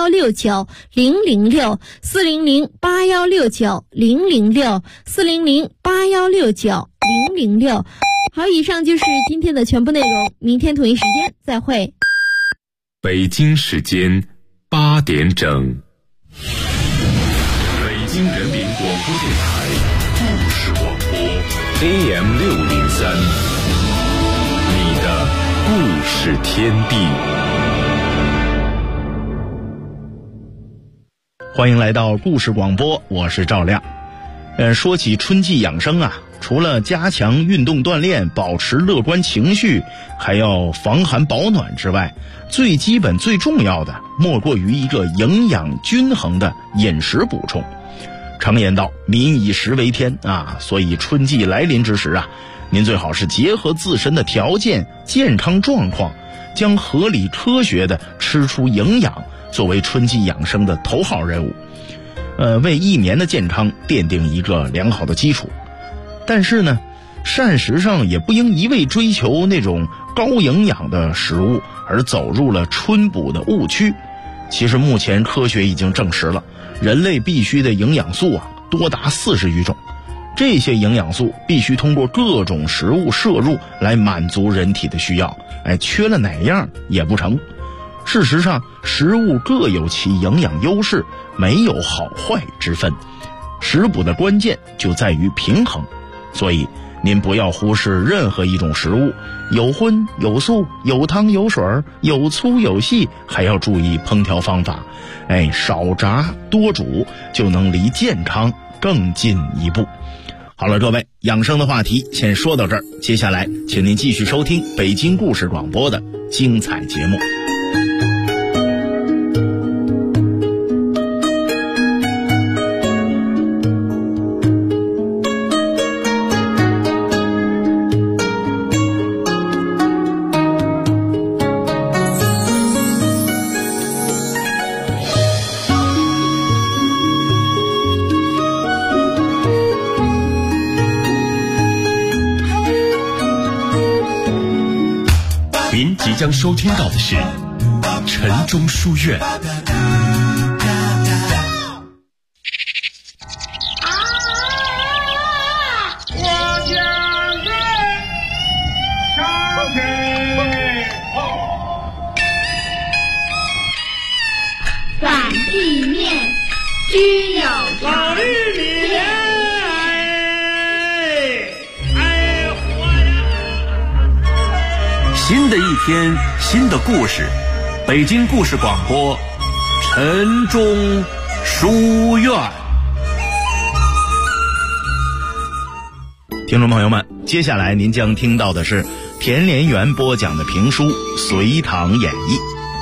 4008169006408169006。好，以上就是今天的全部内容，明天同一时间再会。 北京时间8点整，北京人民广播电台故事广播 AM603， 你的故事天地。 欢迎来到故事广播，我是赵亮。说起春季养生啊，除了加强运动锻炼，保持乐观情绪，还要防寒保暖之外，最基本最重要的莫过于一个营养均衡的饮食补充。常言道，民以食为天啊，所以春季来临之时啊，您最好是结合自身的条件、健康状况，将合理科学的吃出营养作为春季养生的头号任务，为一年的健康奠定一个良好的基础。但是呢，膳食上也不应一味追求那种高营养的食物，而走入了春补的误区。其实目前科学已经证实了，人类必需的营养素啊，多达40余种。这些营养素必须通过各种食物摄入来满足人体的需要，缺了哪样也不成。事实上，食物各有其营养优势，没有好坏之分。食补的关键就在于平衡，所以您不要忽视任何一种食物，有荤有素，有汤有水，有粗有细，还要注意烹调方法。少炸多煮，就能离健康更进一步。好了，各位，养生的话题先说到这儿，接下来请您继续收听北京故事广播的精彩节目。 即将收听到的是晨钟书院。 反地面均有条件。 新的一天，新的故事，北京故事广播，晨钟书院。 听众朋友们，接下来您将听到的是田连元播讲的评书《隋唐演义》。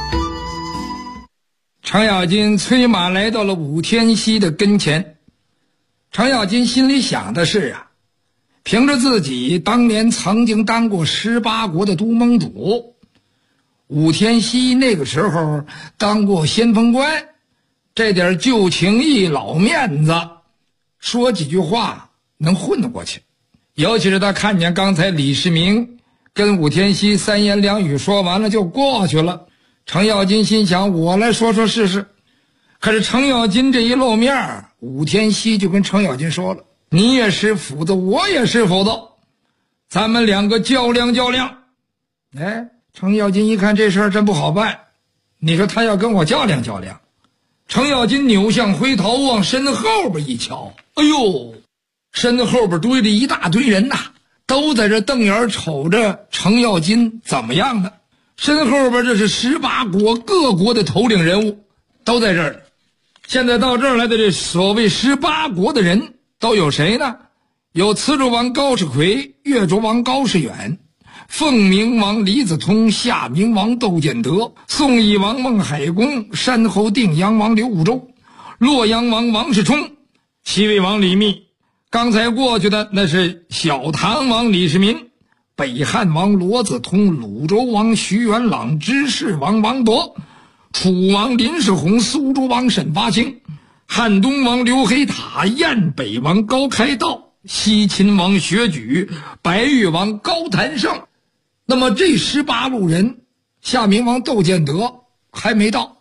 程咬金催马来到了武天锡的跟前。程咬金心里想的是啊，凭着自己当年曾经当过18国的都盟主，武天锡那个时候当过先锋官，这点旧情义老面子，说几句话能混得过去。尤其是他看见刚才李世民跟武天锡3言2语说完了就过去了，程咬金心想，我来说说试试。可是程咬金这一露面，武天锡就跟程咬金说了，你也是斧子，我也是斧子，咱们两个较量较量。程咬金一看这事儿真不好办，你说他要跟我较量较量。程咬金扭向回头，往身后边一瞧，哎呦，身后边堆着一大堆人呐，都在这瞪眼瞅着程咬金怎么样呢？身后边这是18国各国的头领人物都在这儿。现在到这儿来的这所谓18国的人都有谁呢？有慈州王高士奎、越州王高士远、凤鸣王李子通、夏明王窦建德、宋义王孟海公、山后定阳王刘武周、洛阳王王世充、西魏王李密。刚才过去的那是小唐王李世民、北汉王罗子通、鲁州王徐元朗、知事王王铎、楚王林世宏、苏州王沈发兴、汉东王刘黑塔、燕北王高开道、西秦王薛举、白玉王高谭胜。那么这18路人，夏明王窦建德还没到，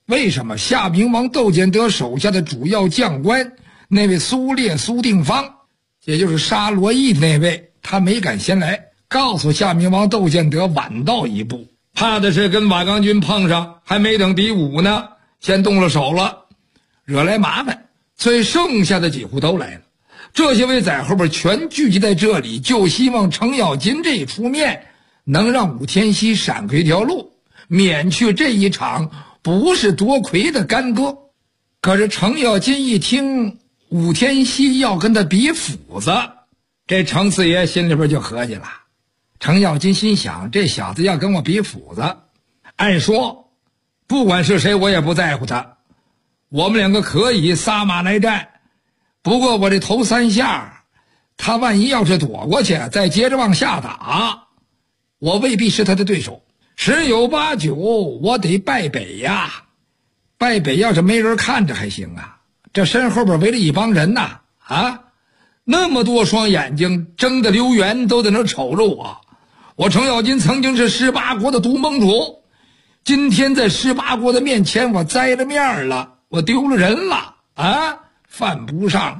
为什么夏明王窦建德手下的主要将官那位苏烈、苏定方，也就是杀罗毅的那位，他没敢先来，告诉夏明王窦建德晚到一步，怕的是跟瓦岗军碰上，还没等比武呢，先动了手了，惹来麻烦。所以剩下的几户都来了，这些位在后边全聚集在这里，就希望程咬金这一出面能让武天锡闪开一条路，免去这一场不是多亏的干戈。可是程咬金一听武天锡要跟他比斧子，这程四爷心里边就合计了。程咬金心想，这小子要跟我比斧子，按说不管是谁我也不在乎他，我们两个可以撒马来战，不过我这头3下他万一要是躲过去再接着往下打，我未必是他的对手，十有八九我得败北呀。败北要是没人看着还行啊，这身后边围了一帮人呐，那么多双眼睛睁得溜圆都在那瞅着我。我程咬金曾经是18国的都盟主，今天在18国的面前我栽了面了，我丢了人了犯不上。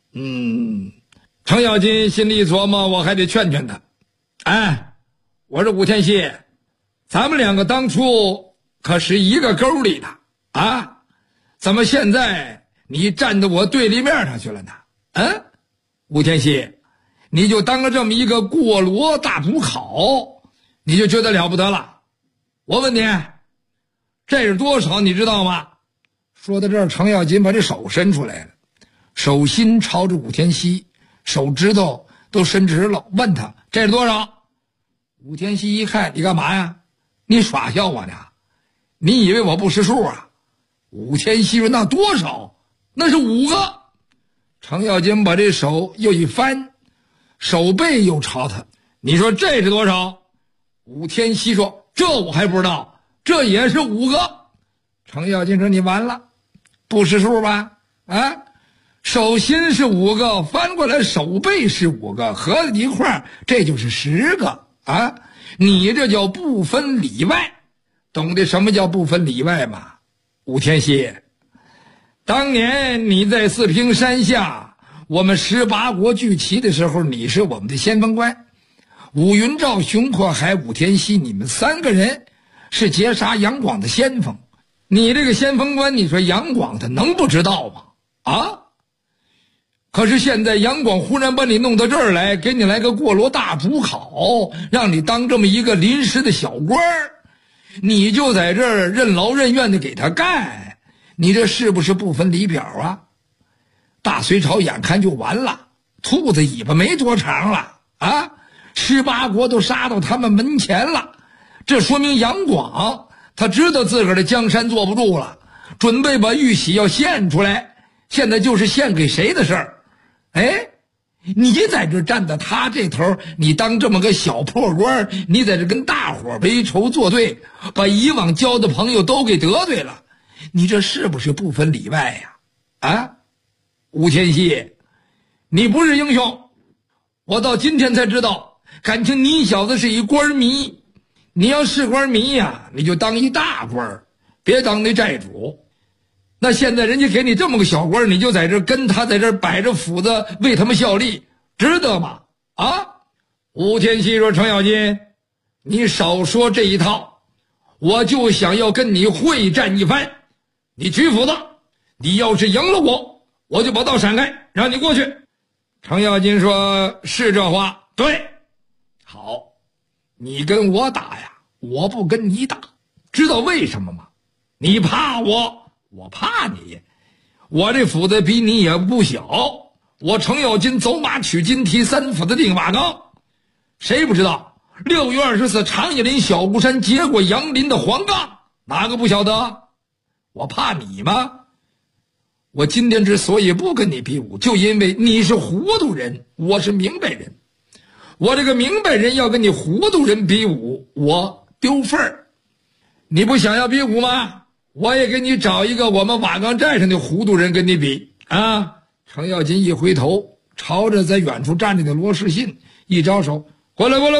程咬金心里琢磨，我还得劝劝他。我说武天锡，咱们两个当初可是一个沟里的怎么现在你站到我对立面上去了呢？武天锡，你就当了这么一个过罗大主考，你就觉得了不得了？我问你，这是多少你知道吗？说到这儿，程咬金把这手伸出来了，手心朝着武天锡，手指头都伸直了，问他这是多少？武天锡一看，你干嘛呀？你耍笑我呢？你以为我不识数啊？武天锡说，那多少？那是5个。程咬金把这手又一翻，手背又朝他，你说这是多少？武天锡说，这我还不知道，这也是5个。程咬金说，你完了，不识数吧？手心是5个，翻过来手背是5个，合在一块儿，这就是10个你这叫不分里外，懂得什么叫不分里外吗？武天锡，当年你在四平山下，我们18国聚齐的时候，你是我们的先锋官。武云照、熊阔海、武天锡，你们3个人是截杀杨广的先锋。你这个先锋官，你说杨广他能不知道吗？可是现在杨广忽然把你弄到这儿来，给你来个过罗大主考，让你当这么一个临时的小官儿，你就在这儿任劳任怨的给他干，你这是不是不分里表啊？大隋朝眼看就完了，兔子尾巴没多长了18国都杀到他们门前了，这说明杨广他知道自个儿的江山坐不住了，准备把玉玺要献出来，现在就是献给谁的事儿。你在这站在他这头，你当这么个小破官，你在这跟大伙为仇作对，把以往交的朋友都给得罪了，你这是不是不分里外呀？武天锡，你不是英雄，我到今天才知道，感情你小子是一官迷。你要是官迷呀，你就当一大官，别当那寨主。那现在人家给你这么个小官，你就在这跟他在这摆着斧子为他们效力，值得吗？武天锡说，程咬金，你少说这一套，我就想要跟你会战一番。你举斧子，你要是赢了我就把道闪开，让你过去。程咬金说，是这话。对，好，你跟我打呀，我不跟你打，知道为什么吗？你怕我怕你，我这斧子比你也不小，我程咬金走马取金蹄3斧子定瓦岗。谁不知道6月24长叶林小孤山结过杨林的黄杠，哪个不晓得？我怕你吗？我今天之所以不跟你比武，就因为你是糊涂人，我是明白人。我这个明白人要跟你糊涂人比武，我丢份儿。你不想要比武吗？我也给你找一个我们瓦岗寨上的糊涂人跟你比程咬金一回头，朝着在远处站着的罗士信一招手，过来。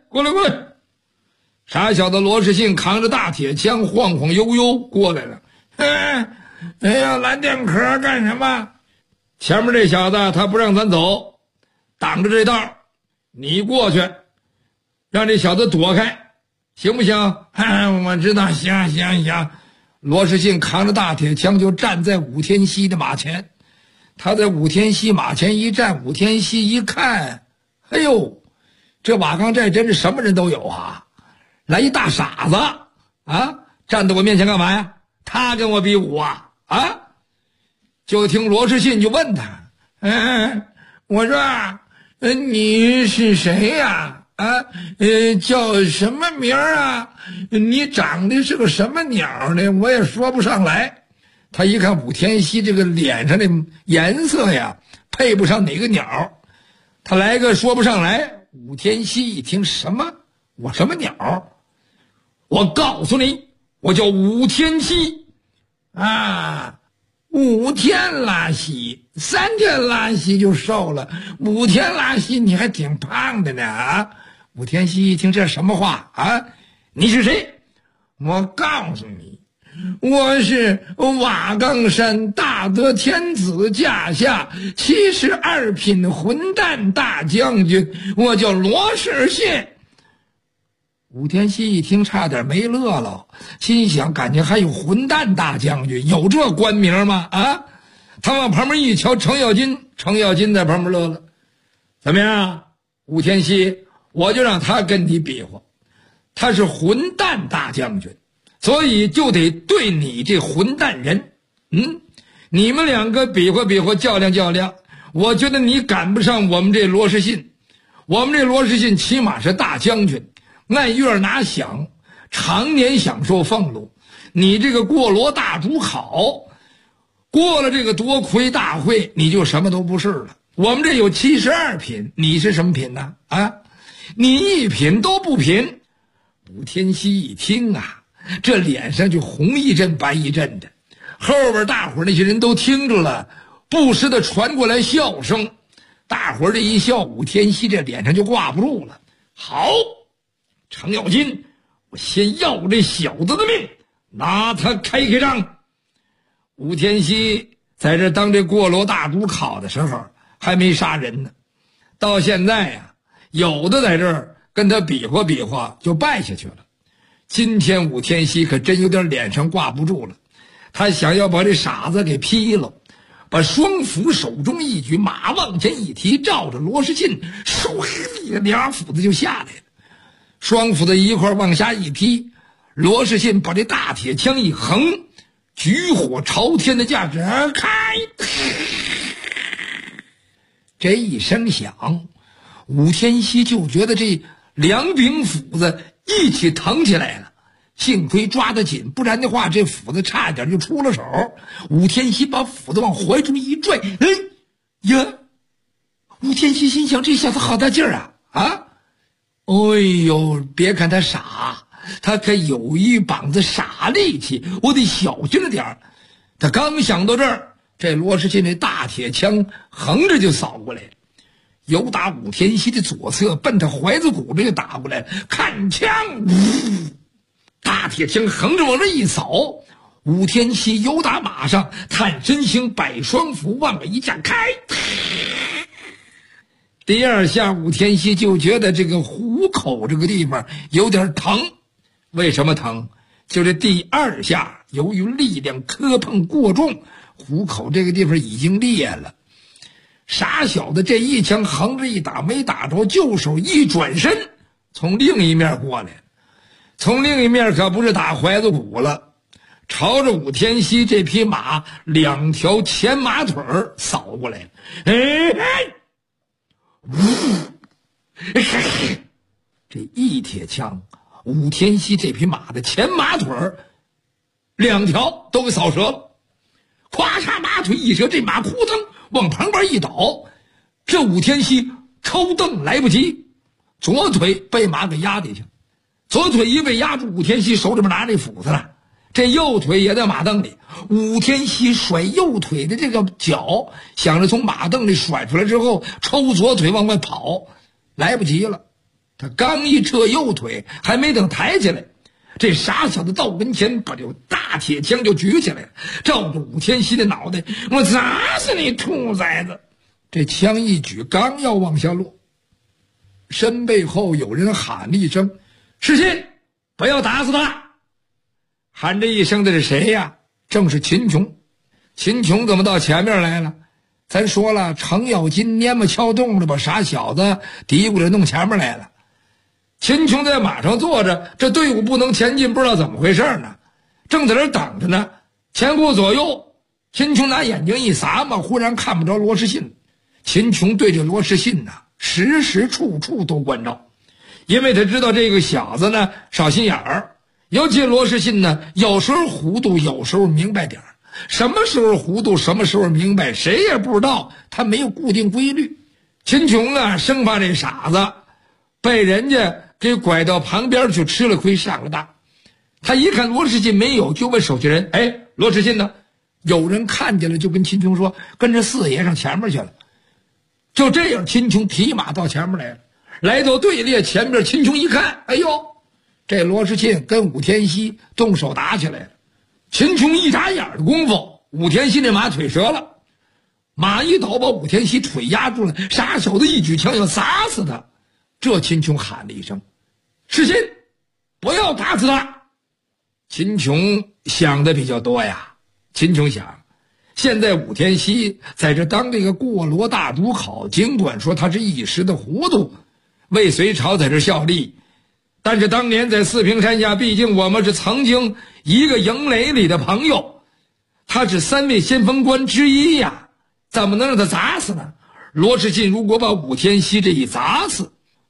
傻小的罗士信扛着大铁枪晃晃悠悠过来了。 哎呀，拦电壳干什么？前面这小子他不让咱走，挡着这道，你过去，让这小子躲开，行不行？我知道，行。罗世信扛着大铁枪就站在武天锡的马前。他在武天锡马前一站，武天锡一看，哎呦，这瓦岗寨真是什么人都有啊！来一大傻子啊，站在我面前干嘛呀？他跟我比武啊！就听罗世信就问他，我说，你是谁呀？叫什么名啊？你长得是个什么鸟呢？我也说不上来。他一看武天锡这个脸上的颜色呀，配不上哪个鸟，他来个说不上来。武天锡一听，什么？我什么鸟？我告诉你，我叫武天锡啊！5天拉稀，3天拉稀就瘦了，5天拉稀你还挺胖的呢啊！武天锡一听这什么话啊？你是谁？我告诉你，我是瓦岗山大德天子驾下72品混蛋大将军，我叫罗世信。武天锡一听差点没乐了，心想感觉还有混蛋大将军，有这官名吗？啊！他往旁边一瞧，程咬金在旁边乐了。怎么样，武天锡，我就让他跟你比划，他是混蛋大将军，所以就得对你这混蛋人，你们两个比划比划，较量较量。我觉得你赶不上我们这罗世信，我们这罗世信起码是大将军，按月拿饷，常年享受俸禄。你这个过罗大主考，过了这个夺魁大会，你就什么都不是了。我们这有72品，你是什么品呢？啊，你1品都不品。武天锡一听啊，这脸上就红一阵白一阵的，后边大伙那些人都听着了，不时的传过来笑声。大伙这一笑，武天锡这脸上就挂不住了。好，程咬金，我先要这小子的命，拿他开张。武天锡在这当这过罗大主考的时候还没杀人呢，到现在呀，有的在这儿跟他比划比划就败下去了。今天武天锡可真有点脸上挂不住了，他想要把这傻子给劈了，把双斧手中一举，马往前一提，照着罗世信，2斧子就下来了。双斧子一块往下一劈，罗世信把这大铁枪一横，举火朝天的架势开，这一声响，武天锡就觉得这2柄斧子一起疼起来了，幸亏抓得紧，不然的话这斧子差点就出了手。武天锡把斧子往怀中一拽，武天锡心想，这小子好大劲儿啊！哎呦，别看他傻，他可有一膀子傻力气，我得小心了点儿。他刚想到这儿，这罗世信那大铁枪横着就扫过来了，由打武天锡的左侧奔他怀子骨这就打过来了。看枪，大铁枪横着往这一扫，武天锡由打马上探身形，摆双斧往外一架开。第2下武天锡就觉得这个虎口这个地方有点疼。为什么疼？就这第2下由于力量磕碰过重，虎口这个地方已经裂了。傻小子这一枪横着一打没打着，就手一转身从另一面过来，从另一面可不是打怀子骨了，朝着武天锡这匹马2条前马腿扫过来了。这一铁枪，武天锡这匹马的前马腿2条都给扫折了。咵嚓，马腿一折，这马扑腾往旁边一倒，这武天锡抽蹬来不及，左腿被马给压下去，左腿一被压住，武天锡手里边拿这斧子了，这右腿也在马蹬里。武天锡甩右腿的这个脚，想着从马蹬里甩出来之后抽左腿往外跑，来不及了。他刚一撤右腿，还没等抬起来， 这傻小子到跟前，把这大铁枪就举起来了，照着武天锡的脑袋，我砸死你兔崽子！这枪一举，刚要往下落，身背后有人喊了一声：“世信，不要打死他！”喊这一声的是谁呀？正是秦琼。秦琼怎么到前面来了？咱说了，程咬金蔫么撬动了，把傻小子嘀咕着弄前面来了。秦琼在马上坐着，这队伍不能前进，不知道怎么回事呢，正在这等着呢。前后左右，秦琼拿眼睛一撒嘛，忽然看不着罗世信。秦琼对这罗世信呢，时时处处都关照，因为他知道这个小子呢少心眼儿，尤其罗世信呢，有时候糊涂，有时候明白点儿。什么时候糊涂，什么时候明白，谁也不知道，他没有固定规律。秦琼啊，生怕这傻子被人家给拐到旁边去吃了亏上了当。他一看罗世信没有，就问手下人：“哎，罗世信呢？”有人看见了，就跟秦琼说：“跟着四爷上前面去了。”就这样，秦琼提马到前面来了，来到队列前面。秦琼一看，哎呦，这罗世信跟武天锡动手打起来了。秦琼一眨眼的功夫，武天锡那马腿折了，马一倒把武天锡腿压住了，傻小子一举枪要砸死他。这秦琼喊了一声：“世信，不要打死他！”秦琼想的比较多呀。秦琼想，现在武天锡在这当这个过罗大都考，尽管说他是一时的糊涂，为隋朝在这效力，但是当年在四平山下，毕竟我们是曾经一个营垒里的朋友，他是3位先锋官之一呀，怎么能让他砸死呢？罗世信如果把武天锡这一砸死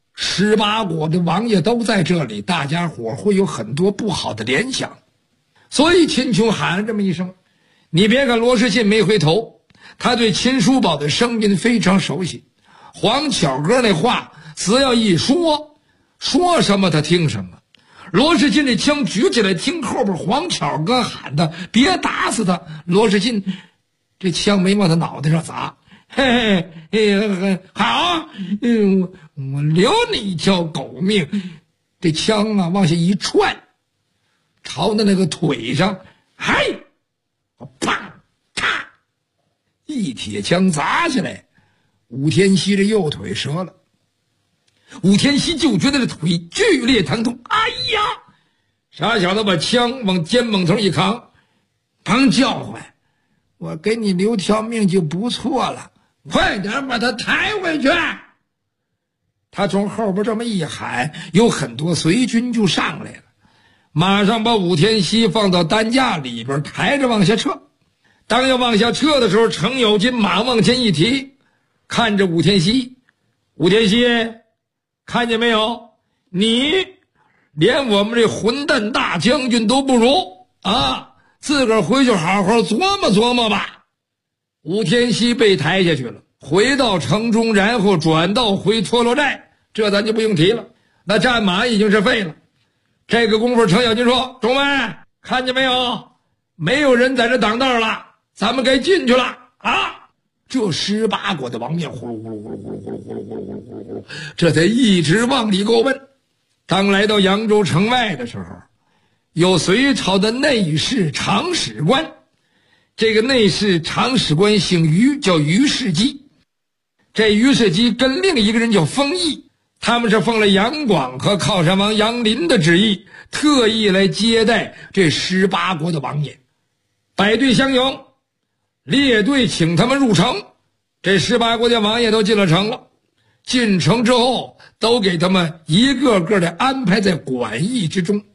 ，18国的王爷都在这里，大家伙会有很多不好的联想。所以秦琼喊了这么一声。你别看罗世信没回头，他对秦叔宝的声音非常熟悉。黄巧哥那话只要一说，说什么他听什么。罗世信这枪举起来，听后边黄巧哥喊的：“别打死他！”罗世信这枪没往他脑袋上砸，嘿嘿，好，我留你一条狗命。这枪啊往下一窜，朝他那个腿上，嗨，啪嚓，一铁枪砸下来，武天锡这右腿折了。武天锡就觉得这腿剧烈疼痛，哎呀！傻小子把枪往肩膀头一扛，甭叫唤，我给你留条命就不错了，快点把他抬回去。他从后边这么一喊，有很多随军就上来了，马上把武天锡放到担架里边，抬着往下撤。当要往下撤的时候，程咬金马往前一提，看着武天锡：“武天锡，看见没有？你连我们这混蛋大将军都不如啊！自个儿回去好好琢磨琢磨吧。”武天锡被抬下去了，回到城中，然后转道回托罗寨，这咱就不用提了。那战马已经是废了。这个功夫，程咬金说：“众位，看见没有？没有人在这挡道了，咱们该进去了啊！”这18国的王面呼噜呼噜呼噜呼噜呼噜呼噜呼噜呼噜呼噜呼噜，这才一直往里过问。当来到扬州城外的时候，有隋朝的内侍长史官，这个内侍长史官姓于，叫于世基。这于世基跟另一个人叫封毅，他们是奉了杨广和靠山王杨林的旨意，特意来接待这18国的王爷，摆队相迎，列队请他们入城。这18国的王爷都进了城了，进城之后都给他们一个个的安排在馆驿之中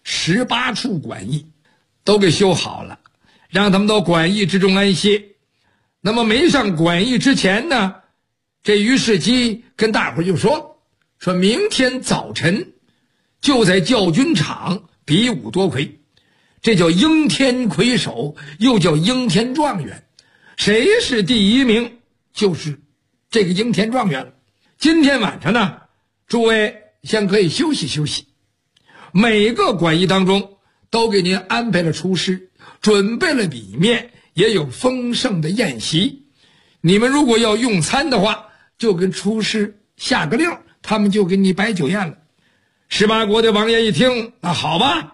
，18处馆驿都给修好了，让他们到馆驿之中安歇。那么没上馆驿之前呢，这于世基跟大伙就说明天早晨就在教军场比武夺魁，这叫应天魁首，又叫应天状元，谁是第一名就是这个应天状元了。今天晚上呢，诸位先可以休息休息。每个馆驿当中都给您安排了厨师，准备了米面，也有丰盛的宴席。你们如果要用餐的话，就跟厨师下个令，他们就给你摆酒宴了。18国的王爷一听，那好吧，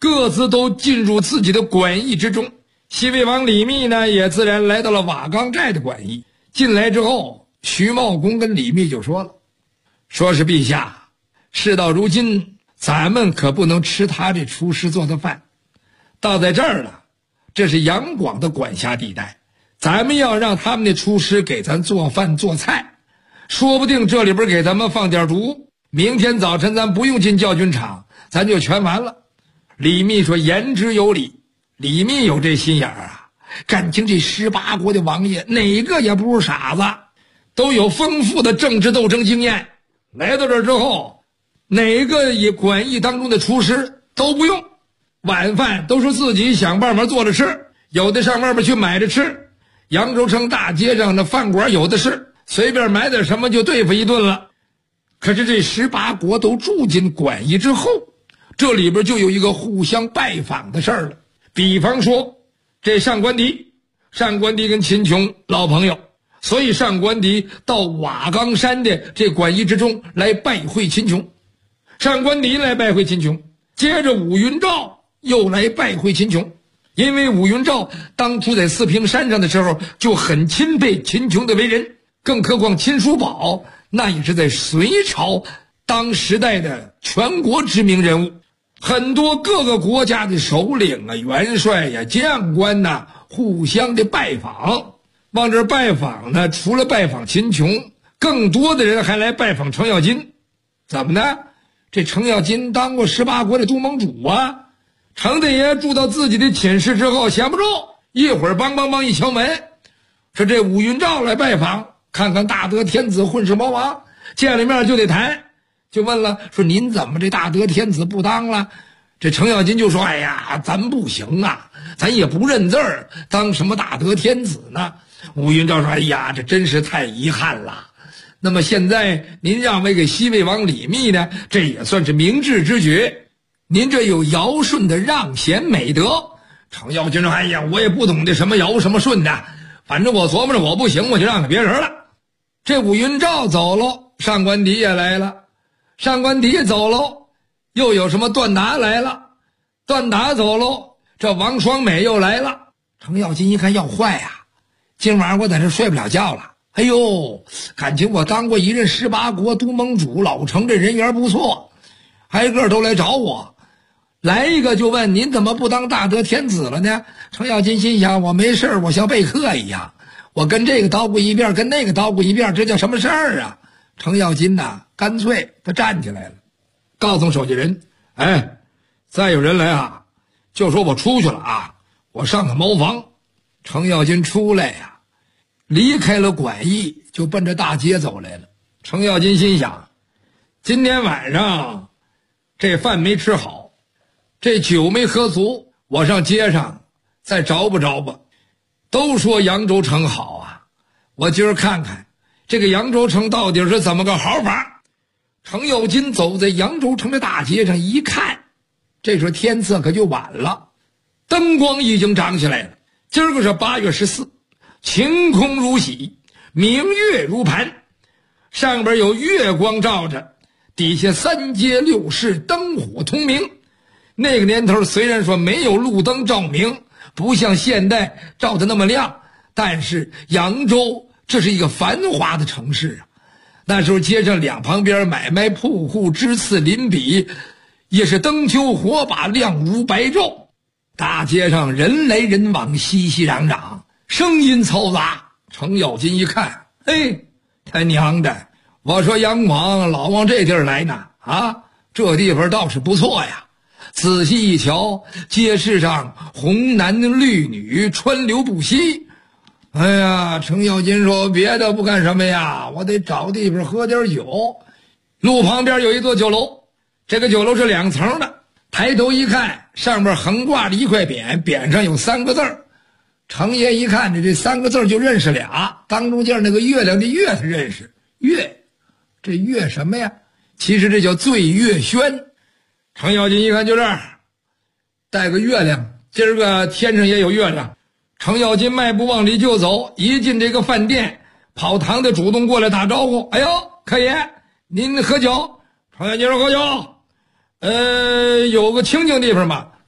各自都进入自己的馆驿之中。西魏王李密呢，也自然来到了瓦岗寨的馆驿。进来之后，徐茂公跟李密就说了，说是陛下，事到如今，咱们可不能吃他这厨师做的饭。到在这儿了，这是杨广的管辖地带，咱们要让他们的厨师给咱做饭做菜，说不定这里边给咱们放点毒，明天早晨咱不用进教军场，咱就全完了。李密说言之有理，李密有这心眼儿啊，感情这18国的王爷哪个也不是傻子，都有丰富的政治斗争经验。来到这儿之后，哪个也馆驿当中的厨师都不用，晚饭都是自己想办法做着吃，有的上外边去买着吃。扬州城大街上的饭馆有的是，随便买点什么就对付一顿了。可是这18国都住进馆驿之后，这里边就有一个互相拜访的事儿了。比方说这上官迪跟秦琼老朋友，所以上官迪到瓦岗山的这馆驿之中来拜会秦琼，上官迪来拜会秦琼，接着武云照又来拜会秦琼。因为武云照当初在四平山上的时候就很钦佩秦琼的为人，更何况秦叔宝那也是在隋朝当时代的全国知名人物，很多各个国家的首领啊、元帅呀、将官呐，互相的拜访。往这拜访呢，除了拜访秦琼，更多的人还来拜访程咬金。怎么呢？这程咬金当过18国的都盟主啊。程大爷住到自己的寝室之后，闲不住，一会儿梆梆梆一敲门，说这武云照来拜访，看看大德天子混世魔王，见了面就得谈，就问了，说您怎么这大德天子不当了？这程咬金就说，哎呀，咱不行啊，咱也不认字儿，当什么大德天子呢？武云照说，哎呀，这真是太遗憾了。那么现在您让位给西魏王李密呢，这也算是明智之举，您这有尧舜的让贤美德。程咬金说，哎呀，我也不懂得什么尧什么舜的，反正我琢磨着我不行，我就让给别人了。这武云照走了，上官迪也来了，上官迪走了，又有什么段达来了，段达走了，这王双美又来了。程咬金一看要坏呀，今晚我在这睡不了觉了。哎呦，感情我当过一任18国都盟主，老程这人缘不错，挨个都来找我，来一个就问您怎么不当大德天子了呢？程咬金心想，我没事，我像备课一样，我跟这个叨咕一遍，跟那个叨咕一遍，这叫什么事儿啊？程咬金呐，干脆他站起来了，告诉手下人，哎，再有人来啊，就说我出去了啊，我上个茅房。程咬金出来呀，离开了馆驿，就奔着大街走来了。程咬金心想，今天晚上这饭没吃好，这酒没喝足，我上街上再找吧找吧。都说扬州城好啊，我今儿看看这个扬州城到底是怎么个好法。程咬金走在扬州城的大街上一看，这时候天色可就晚了，灯光已经长起来了。今儿个是8月14，晴空如洗，明月如盘，上边有月光照着，底下3街6市灯火通明。那个年头虽然说没有路灯照明，不像现代照得那么亮，但是扬州这是一个繁华的城市啊。那时候街上两旁边买卖铺户枝次邻比，也是灯球火把，亮如白昼。大街上人来人往，熙熙攘攘，声音嘈杂。程咬金一看，嘿，他娘的，我说杨广老往这地儿来呢啊，这地方倒是不错呀。仔细一瞧，街市上红男绿女，川流不息。哎呀，程咬金说，别的不干什么呀，我得找地方喝点酒。路旁边有一座酒楼，这个酒楼是2层的，抬头一看，上面横挂着一块匾，匾上有3个字儿。程爷一看这3个字儿就认识俩，当中间那个月亮的月他认识，月，这月什么呀？其实这叫醉月轩。程咬金一看就这儿带个月亮，今儿个天上也有月亮。程咬金迈步往里就走，一进这个饭店，跑堂的主动过来打招呼，哎呦，客爷您喝酒？程咬金说，喝酒。有个清静地方吗？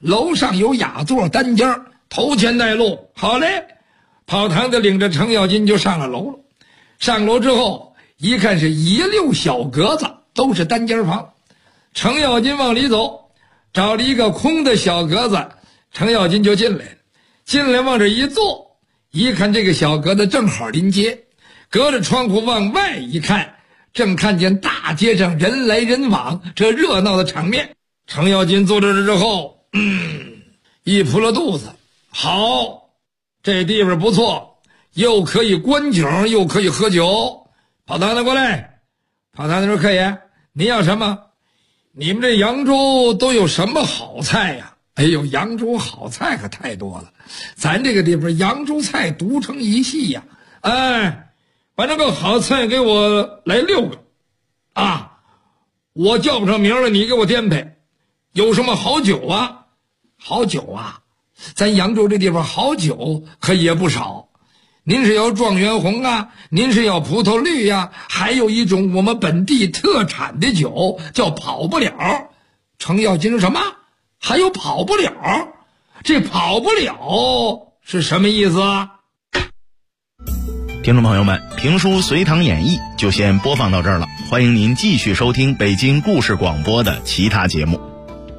楼上有雅座单间，头前带路。好嘞，跑堂的领着程咬金就上了楼了。上楼之后一看是一溜小格子，都是单间房。程咬金往里走，找了一个空的小格子，程咬金就进来了。进来往这一坐，一看这个小格子正好临街，隔着窗户往外一看，正看见大街上人来人往，这热闹的场面。程咬金坐这之后，一扑了肚子，好，这地方不错，又可以观景，又可以喝酒。跑堂的过来，跑堂的说：“客爷，您要什么？你们这扬州都有什么好菜呀？”哎呦，扬州好菜可太多了，咱这个地方扬州菜独成一系呀。哎，把这个好菜给我来6个啊！我叫不上名了，你给我颠配。有什么好酒啊？好酒啊，咱扬州这地方好酒可也不少。您是要状元红啊，您是要葡萄绿呀，还有一种我们本地特产的酒叫跑不了。程咬金说什么？还有跑不了？这跑不了是什么意思啊？ 听众朋友们，评书《隋唐演义》就先播放到这儿了，欢迎您继续收听北京故事广播的其他节目。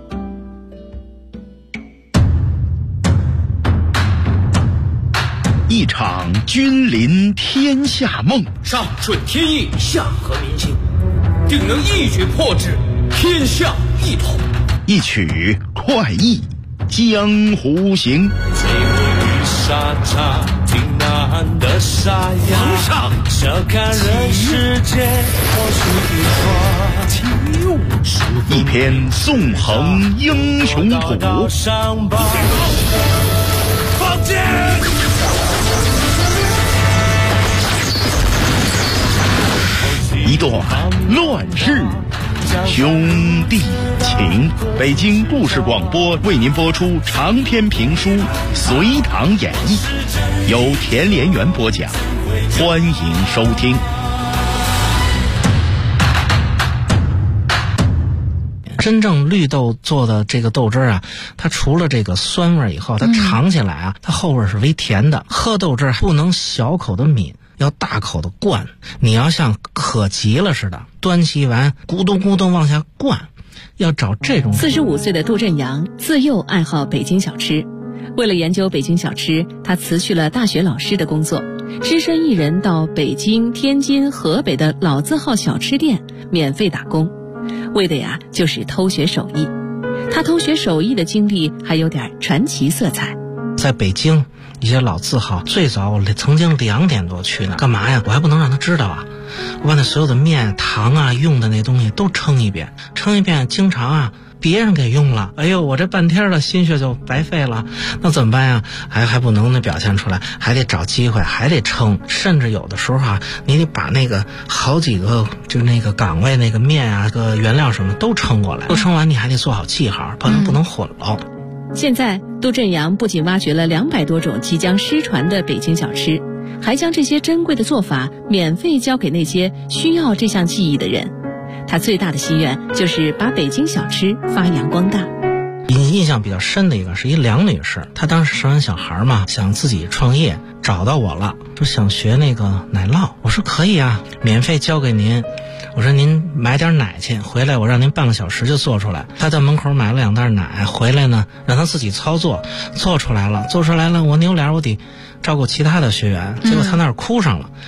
一场君临天下梦， 上顺天意，下合民心，定能一举破之，天下一统。 一曲快意江湖行。 最美沙场挺难的沙哑， 皇上笑看人世间或许一篇纵横英雄谱， 上报放箭。 一段乱世兄弟情。北京故事广播为您播出长篇评书《隋唐演义》，由田连元播讲，欢迎收听。 真正绿豆做的这个豆汁啊，它除了这个酸味以后，它尝起来啊，它后味是微甜的。喝豆汁不能小口的抿，要大口的灌。你要像渴急了似的，端起碗咕咚咕咚往下灌，要找这种。 45岁的杜振阳自幼爱好北京小吃，为了研究北京小吃，他辞去了大学老师的工作，只身一人到北京、天津、河北的老字号小吃店免费打工，为的呀就是偷学手艺。他偷学手艺的经历还有点传奇色彩。 在北京一些老字号，最早我曾经2点多去呢，干嘛呀？我还不能让他知道啊！我把那所有的面、糖啊、用的那东西都称一遍，经常啊别人给用了，哎呦，我这半天的心血就白费了，那怎么办呀？还不能表现出来，还得找机会，还得称，甚至有的时候啊，你得把那个好几个就那个岗位那个面啊、个原料什么都称过来，都称完你还得做好记号，不能混了。 现在杜振阳不仅挖掘了200多种即将失传的北京小吃，还将这些珍贵的做法免费交给那些需要这项技艺的人。他最大的心愿就是把北京小吃发扬光大。 印象比较深的一个是一梁女士，她当时生完小孩嘛，想自己创业，找到我了，说想学那个奶酪。我说可以啊，免费交给您。我说您买点奶去，回来我让您半个小时就做出来。他在门口买了2袋奶，回来呢让他自己操作，做出来了，我扭脸我得照顾其他的学员，结果他那儿哭上了。